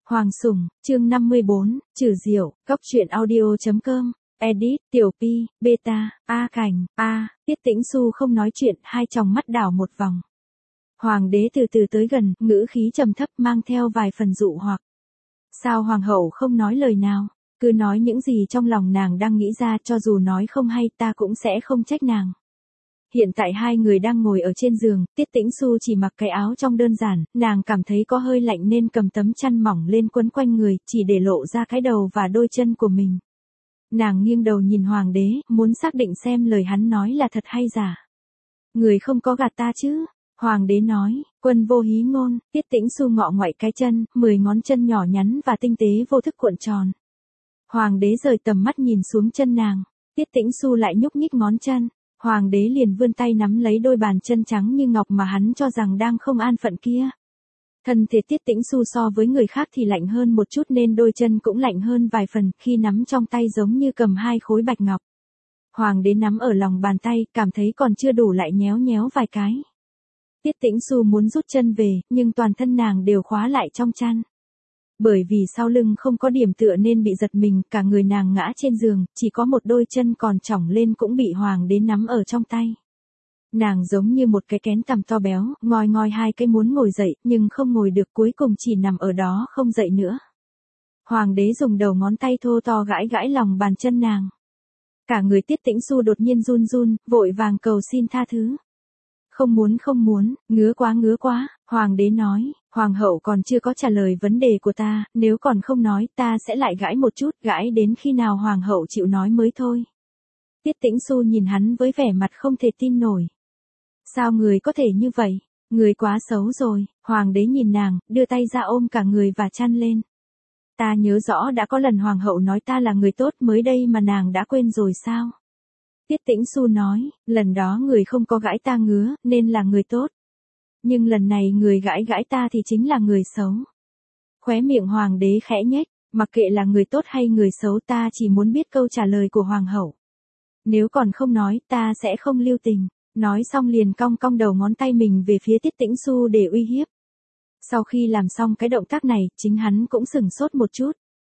Hoàng Sủng, chương 54, Trừ Diệu, Cóc truyện audio.com, edit, Tiểu Pi, Beta, A Cảnh, Tiết Tĩnh Xu không nói chuyện, hai tròng mắt đảo một vòng. Hoàng đế từ từ tới gần, ngữ khí trầm thấp mang theo vài phần dụ hoặc. Sao hoàng hậu không nói lời nào, cứ nói những gì trong lòng nàng đang nghĩ ra, cho dù nói không hay ta cũng sẽ không trách nàng. Hiện tại hai người đang ngồi ở trên giường, Tiết Tĩnh Xu chỉ mặc cái áo trong đơn giản, nàng cảm thấy có hơi lạnh nên cầm tấm chăn mỏng lên quấn quanh người, chỉ để lộ ra cái đầu và đôi chân của mình. Nàng nghiêng đầu nhìn hoàng đế, muốn xác định xem lời hắn nói là thật hay giả. Người không có gạt ta chứ? Hoàng đế nói, quân vô hí ngôn. Tiết Tĩnh Xu ngọ ngoại cái chân, 10 ngón chân nhỏ nhắn và tinh tế vô thức cuộn tròn. Hoàng đế rời tầm mắt nhìn xuống chân nàng, Tiết Tĩnh Xu lại nhúc nhích ngón chân. Hoàng đế liền vươn tay nắm lấy đôi bàn chân trắng như ngọc mà hắn cho rằng đang không an phận kia. Thân thể Tiết Tĩnh Xu so với người khác thì lạnh hơn một chút nên đôi chân cũng lạnh hơn vài phần, khi nắm trong tay giống như cầm hai khối bạch ngọc. Hoàng đế nắm ở lòng bàn tay, cảm thấy còn chưa đủ lại nhéo nhéo vài cái. Tiết Tĩnh Xu muốn rút chân về, nhưng toàn thân nàng đều khóa lại trong chăn. Bởi vì sau lưng không có điểm tựa nên bị giật mình, cả người nàng ngã trên giường, chỉ có một đôi chân còn chỏng lên cũng bị hoàng đế nắm ở trong tay. Nàng giống như một cái kén tằm to béo, ngoi ngoi hai cái muốn ngồi dậy, nhưng không ngồi được, cuối cùng chỉ nằm ở đó không dậy nữa. Hoàng đế dùng đầu ngón tay thô to gãi gãi lòng bàn chân nàng. Cả người Tiết Tĩnh Xu đột nhiên run run, vội vàng cầu xin tha thứ. Không muốn, ngứa quá, hoàng đế nói, hoàng hậu còn chưa có trả lời vấn đề của ta, nếu còn không nói ta sẽ lại gãi một chút, gãi đến khi nào hoàng hậu chịu nói mới thôi. Tiết Tĩnh Xu nhìn hắn với vẻ mặt không thể tin nổi. Sao người có thể như vậy, người quá xấu rồi. Hoàng đế nhìn nàng, đưa tay ra ôm cả người và chăn lên. Ta nhớ rõ đã có lần hoàng hậu nói ta là người tốt mới đây mà nàng đã quên rồi sao? Tiết Tĩnh Xu nói, lần đó người không có gãi ta ngứa, nên là người tốt. Nhưng lần này người gãi gãi ta thì chính là người xấu. Khóe miệng hoàng đế khẽ nhếch, mặc kệ là người tốt hay người xấu ta chỉ muốn biết câu trả lời của hoàng hậu. Nếu còn không nói ta sẽ không lưu tình. Nói xong liền cong cong đầu ngón tay mình về phía Tiết Tĩnh Xu để uy hiếp. Sau khi làm xong cái động tác này, chính hắn cũng sửng sốt một chút.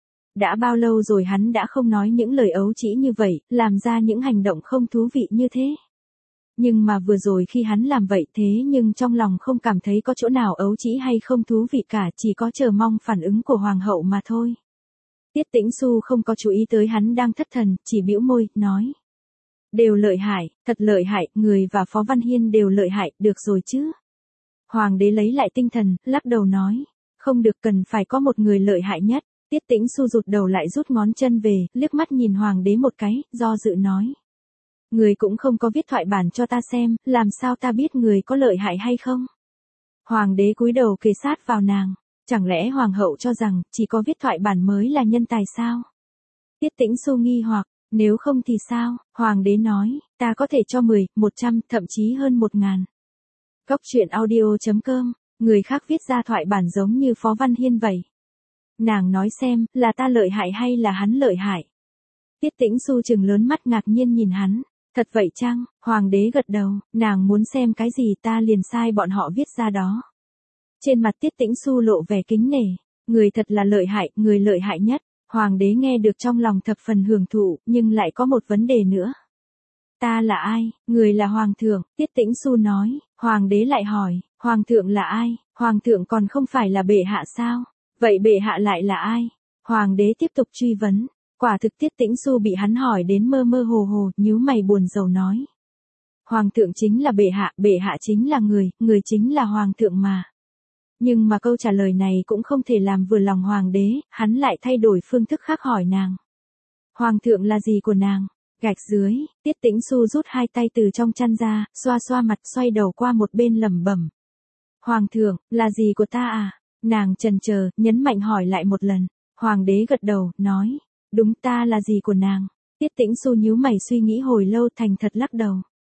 Đã bao lâu rồi hắn đã không nói những lời ấu trĩ như vậy, làm ra những hành động không thú vị như thế. Nhưng mà vừa rồi khi hắn làm vậy thế nhưng trong lòng không cảm thấy có chỗ nào ấu trĩ hay không thú vị cả, chỉ có chờ mong phản ứng của hoàng hậu mà thôi. Tiết Tĩnh Xu không có chú ý tới hắn đang thất thần, chỉ bĩu môi, nói. Đều lợi hại, thật lợi hại, người và Phó Văn Hiên đều lợi hại, được rồi chứ. Hoàng đế lấy lại tinh thần, lắc đầu nói. Không được, cần phải có một người lợi hại nhất. Tiết Tĩnh Xu rụt đầu lại rút ngón chân về, liếc mắt nhìn hoàng đế một cái, do dự nói. Người cũng không có viết thoại bản cho ta xem, làm sao ta biết người có lợi hại hay không? Hoàng đế cúi đầu kề sát vào nàng. Chẳng lẽ hoàng hậu cho rằng, chỉ có viết thoại bản mới là nhân tài sao? Tiết Tĩnh Xu nghi hoặc, nếu không thì sao? Hoàng đế nói, ta có thể cho 10, 100, thậm chí hơn 1000. Cóc truyện audio.com, người khác viết ra thoại bản giống như Phó Văn Hiên vậy. Nàng nói xem, là ta lợi hại hay là hắn lợi hại? Tiết Tĩnh Xu trừng lớn mắt ngạc nhiên nhìn hắn. Thật vậy chăng? Hoàng đế gật đầu, nàng muốn xem cái gì ta liền sai bọn họ viết ra đó. Trên mặt Tiết Tĩnh Xu lộ vẻ kính nể. Người thật là lợi hại, người lợi hại nhất. Hoàng đế nghe được trong lòng thập phần hưởng thụ, nhưng lại có một vấn đề nữa. Ta là ai? Người là hoàng thượng, Tiết Tĩnh Xu nói. Hoàng đế lại hỏi, hoàng thượng là ai? Hoàng thượng còn không phải là bệ hạ sao? Vậy bệ hạ lại là ai? Hoàng đế tiếp tục truy vấn. Quả thực Tiết Tĩnh Xu bị hắn hỏi đến mơ mơ hồ hồ, nhíu mày buồn rầu nói. Hoàng thượng chính là bệ hạ chính là người chính là hoàng thượng mà. Nhưng mà câu trả lời này cũng không thể làm vừa lòng hoàng đế, hắn lại thay đổi phương thức khác hỏi nàng. Hoàng thượng là gì của nàng? Gạch dưới, Tiết Tĩnh Xu rút hai tay từ trong chăn ra, xoa xoa mặt, xoay đầu qua một bên lẩm bẩm. Hoàng thượng, là gì của ta à? Nàng chần chờ, nhấn mạnh hỏi lại một lần. Hoàng đế gật đầu, nói. Đúng, ta là gì của nàng? Tiết Tĩnh Xu nhíu mày suy nghĩ hồi lâu, thành thật lắc đầu.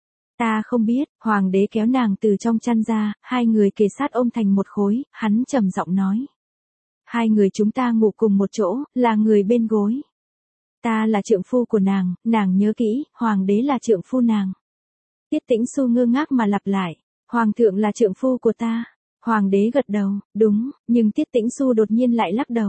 Ta không biết. Hoàng đế kéo nàng từ trong chăn ra, hai người kề sát ôm thành một khối, hắn trầm giọng nói. Hai người chúng ta ngủ cùng một chỗ, là người bên gối. Ta là trượng phu của nàng nhớ kỹ, hoàng đế là trượng phu nàng. Tiết Tĩnh Xu ngơ ngác mà lặp lại. Hoàng thượng là trượng phu của ta. Hoàng đế gật đầu, đúng, nhưng Tiết Tĩnh Xu đột nhiên lại lắc đầu.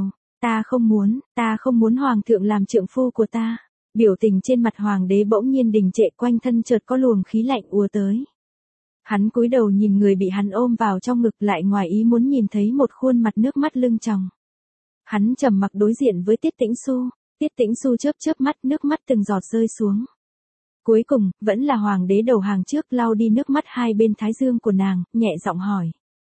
Ta không muốn hoàng thượng làm trượng phu của ta. Biểu tình trên mặt hoàng đế bỗng nhiên đình trệ, quanh thân chợt có luồng khí lạnh ùa tới. Hắn cúi đầu nhìn người bị hắn ôm vào trong ngực, lại ngoài ý muốn nhìn thấy một khuôn mặt nước mắt lưng tròng. Hắn trầm mặc đối diện với Tiết Tĩnh Xu. Tiết Tĩnh Xu chớp chớp mắt, nước mắt từng giọt rơi xuống. Cuối cùng, vẫn là hoàng đế đầu hàng trước lau đi nước mắt hai bên thái dương của nàng, nhẹ giọng hỏi.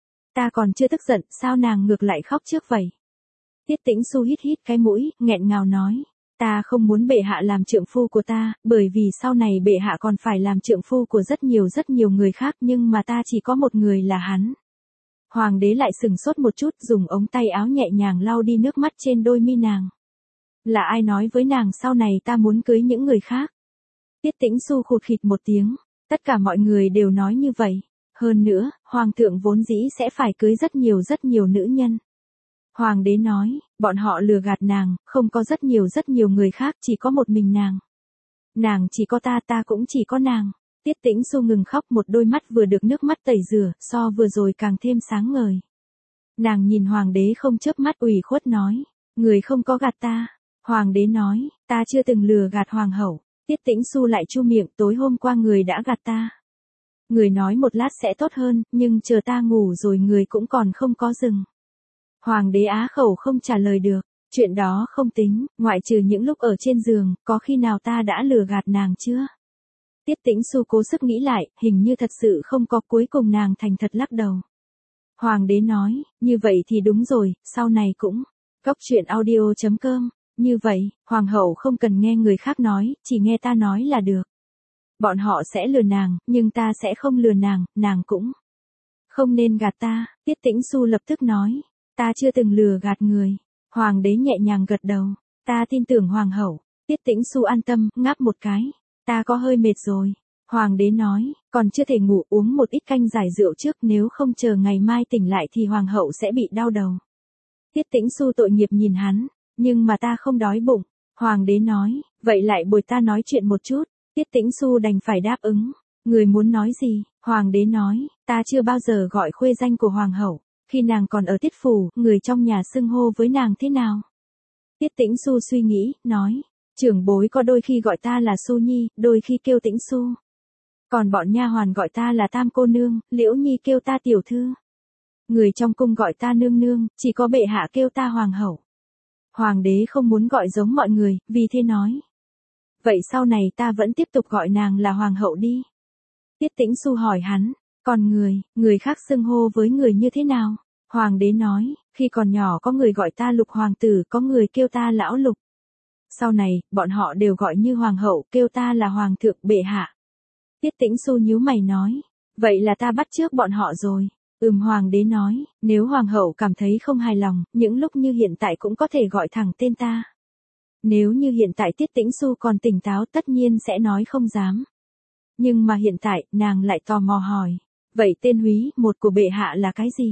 Ta còn chưa tức giận, sao nàng ngược lại khóc trước vậy? Tiết Tĩnh Xu hít hít cái mũi, nghẹn ngào nói. Ta không muốn bệ hạ làm trượng phu của ta, bởi vì sau này bệ hạ còn phải làm trượng phu của rất nhiều người khác, nhưng mà ta chỉ có một người là hắn. Hoàng đế lại sừng sốt một chút, dùng ống tay áo nhẹ nhàng lau đi nước mắt trên đôi mi nàng. Là ai nói với nàng sau này ta muốn cưới những người khác? Tiết Tĩnh Xu khụt khịt một tiếng, tất cả mọi người đều nói như vậy. Hơn nữa, hoàng thượng vốn dĩ sẽ phải cưới rất nhiều nữ nhân. Hoàng đế nói, bọn họ lừa gạt nàng, không có rất nhiều người khác, chỉ có một mình nàng. Nàng chỉ có ta cũng chỉ có nàng. Tiết Tĩnh Xu ngừng khóc, một đôi mắt vừa được nước mắt tẩy rửa, so vừa rồi càng thêm sáng ngời. Nàng nhìn hoàng đế không chớp mắt, ủy khuất nói, người không có gạt ta. Hoàng đế nói, ta chưa từng lừa gạt hoàng hậu. Tiết Tĩnh Xu lại chu miệng, tối hôm qua người đã gạt ta. Người nói một lát sẽ tốt hơn, nhưng chờ ta ngủ rồi người cũng còn không có dừng. Hoàng đế á khẩu không trả lời được, chuyện đó không tính, ngoại trừ những lúc ở trên giường, có khi nào ta đã lừa gạt nàng chưa? Tiết Tĩnh Xu cố sức nghĩ lại, hình như thật sự không có, cuối cùng nàng thành thật lắc đầu. Hoàng đế nói, như vậy thì đúng rồi, sau này cũng. Cốc.audio.com. Như vậy, hoàng hậu không cần nghe người khác nói, chỉ nghe ta nói là được. Bọn họ sẽ lừa nàng, nhưng ta sẽ không lừa nàng, nàng cũng không nên gạt ta. Tiết Tĩnh Xu lập tức nói, ta chưa từng lừa gạt người. Hoàng đế nhẹ nhàng gật đầu, ta tin tưởng hoàng hậu. Tiết Tĩnh Xu an tâm, ngáp một cái, ta có hơi mệt rồi. Hoàng đế nói, còn chưa thể ngủ, uống một ít canh giải rượu trước, nếu không chờ ngày mai tỉnh lại thì hoàng hậu sẽ bị đau đầu. Tiết Tĩnh Xu tội nghiệp nhìn hắn, nhưng mà ta không đói bụng. Hoàng đế nói, vậy lại bồi ta nói chuyện một chút. Tiết Tĩnh Xu đành phải đáp ứng. Người muốn nói gì? Hoàng đế nói, ta chưa bao giờ gọi khuê danh của hoàng hậu. Khi nàng còn ở Tiết phủ, người trong nhà xưng hô với nàng thế nào? Tiết Tĩnh Xu suy nghĩ, nói, trưởng bối có đôi khi gọi ta là Xu Nhi, đôi khi kêu Tĩnh Xu. Còn bọn nha hoàn gọi ta là Tam cô nương, Liễu Nhi kêu ta tiểu thư. Người trong cung gọi ta nương nương, chỉ có bệ hạ kêu ta hoàng hậu. Hoàng đế không muốn gọi giống mọi người, vì thế nói. Vậy sau này ta vẫn tiếp tục gọi nàng là hoàng hậu đi. Tiết Tĩnh Xu hỏi hắn, còn người khác xưng hô với người như thế nào? Hoàng đế nói, khi còn nhỏ có người gọi ta Lục hoàng tử, có người kêu ta lão Lục. Sau này, bọn họ đều gọi như hoàng hậu, kêu ta là hoàng thượng bệ hạ. Tiết Tĩnh Xu nhíu mày nói, vậy là ta bắt chước bọn họ rồi. Hoàng đế nói, nếu hoàng hậu cảm thấy không hài lòng, những lúc như hiện tại cũng có thể gọi thẳng tên ta. Nếu như hiện tại Tiết Tĩnh Xu còn tỉnh táo tất nhiên sẽ nói không dám. Nhưng mà hiện tại, nàng lại tò mò hỏi, vậy tên Húy, một của bệ hạ là cái gì?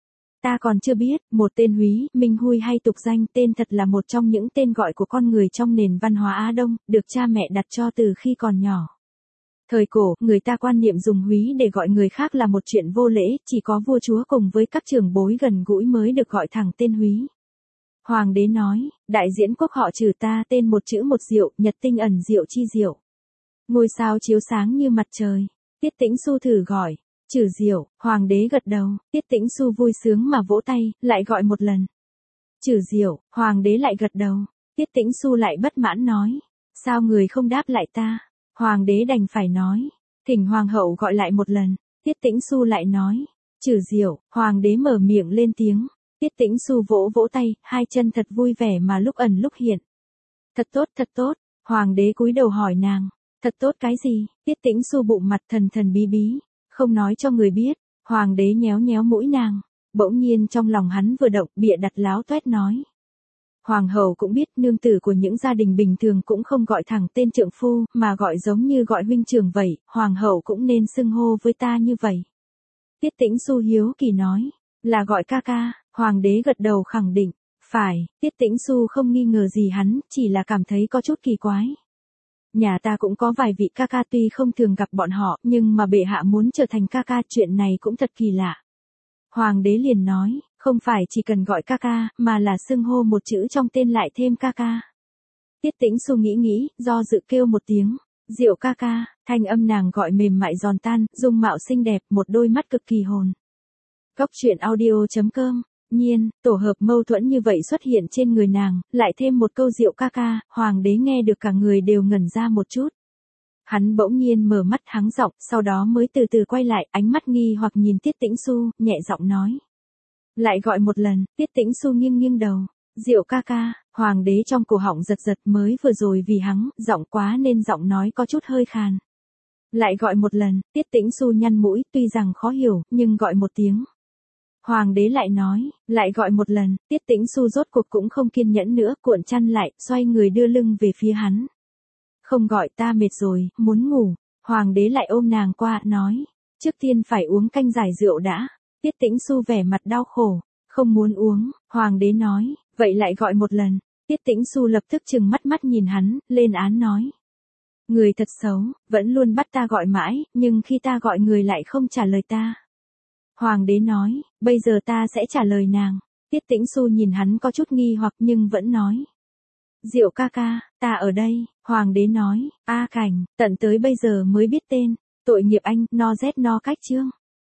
Ta còn chưa biết, một tên Húy, Minh Huy hay tục danh, tên thật là một trong những tên gọi của con người trong nền văn hóa Á Đông, được cha mẹ đặt cho từ khi còn nhỏ. Thời cổ, người ta quan niệm dùng Húy để gọi người khác là một chuyện vô lễ, chỉ có vua chúa cùng với các trưởng bối gần gũi mới được gọi thẳng tên Húy. Hoàng đế nói, đại diễn quốc họ Trừ ta tên một chữ một diệu, nhật tinh ẩn diệu chi diệu. Ngôi sao chiếu sáng như mặt trời. Tiết Tĩnh Xu thử gọi, Trừ diệu, hoàng đế gật đầu, Tiết Tĩnh Xu vui sướng mà vỗ tay, lại gọi một lần. Trừ diệu, hoàng đế lại gật đầu, Tiết Tĩnh Xu lại bất mãn nói, sao người không đáp lại ta? Hoàng đế đành phải nói, thỉnh hoàng hậu gọi lại một lần. Tiết Tĩnh Xu lại nói, Trừ diệu, hoàng đế mở miệng lên tiếng. Tiết Tĩnh Xu vỗ vỗ tay, hai chân thật vui vẻ mà lúc ẩn lúc hiện. Thật tốt, hoàng đế cúi đầu hỏi nàng, thật tốt cái gì? Tiết Tĩnh Xu bụng mặt thần bí bí, không nói cho người biết. Hoàng đế nhéo nhéo mũi nàng, bỗng nhiên trong lòng hắn vừa động, bịa đặt láo toét nói. Hoàng hậu cũng biết nương tử của những gia đình bình thường cũng không gọi thẳng tên trượng phu, mà gọi giống như gọi huynh trưởng vậy, hoàng hậu cũng nên xưng hô với ta như vậy. Tiết Tĩnh Xu hiếu kỳ nói, là gọi ca ca. Hoàng đế gật đầu khẳng định, phải. Tiết Tĩnh Xu không nghi ngờ gì hắn, chỉ là cảm thấy có chút kỳ quái. Nhà ta cũng có vài vị ca ca, tuy không thường gặp bọn họ, nhưng mà bệ hạ muốn trở thành ca ca, chuyện này cũng thật kỳ lạ. Hoàng đế liền nói, không phải chỉ cần gọi ca ca, mà là xưng hô một chữ trong tên lại thêm ca ca. Tiết Tĩnh Xu nghĩ, do dự kêu một tiếng, Diệu ca ca, thanh âm nàng gọi mềm mại giòn tan, dung mạo xinh đẹp, một đôi mắt cực kỳ hồn. Góc truyện audio.com. Nhiên, tổ hợp mâu thuẫn như vậy xuất hiện trên người nàng, lại thêm một câu Diệu ca ca, hoàng đế nghe được cả người đều ngẩn ra một chút. Hắn bỗng nhiên mở mắt hắng giọng, sau đó mới từ từ quay lại, ánh mắt nghi hoặc nhìn Tiết Tĩnh Xu, nhẹ giọng nói. Lại gọi một lần, Tiết Tĩnh Xu nghiêng đầu. Diệu ca ca, hoàng đế trong cổ họng giật mới vừa rồi vì hắng, giọng quá nên giọng nói có chút hơi khàn. Lại gọi một lần, Tiết Tĩnh Xu nhăn mũi, tuy rằng khó hiểu, nhưng gọi một tiếng. Hoàng đế lại nói, lại gọi một lần, Tiết Tĩnh Xu rốt cuộc cũng không kiên nhẫn nữa, cuộn chăn lại, xoay người đưa lưng về phía hắn. Không gọi, ta mệt rồi, muốn ngủ. Hoàng đế lại ôm nàng qua, nói, trước tiên phải uống canh giải rượu đã. Tiết Tĩnh Xu vẻ mặt đau khổ, không muốn uống. Hoàng đế nói, vậy lại gọi một lần. Tiết Tĩnh Xu lập tức trừng mắt nhìn hắn, lên án nói. Người thật xấu, vẫn luôn bắt ta gọi mãi, nhưng khi ta gọi người lại không trả lời ta. Hoàng đế nói, bây giờ ta sẽ trả lời nàng. Tiết Tĩnh Xu nhìn hắn có chút nghi hoặc nhưng vẫn nói. Diệu ca ca, ta ở đây. Hoàng đế nói, A Cảnh, tận tới bây giờ mới biết tên. Tội nghiệp anh, no rét no cách chương.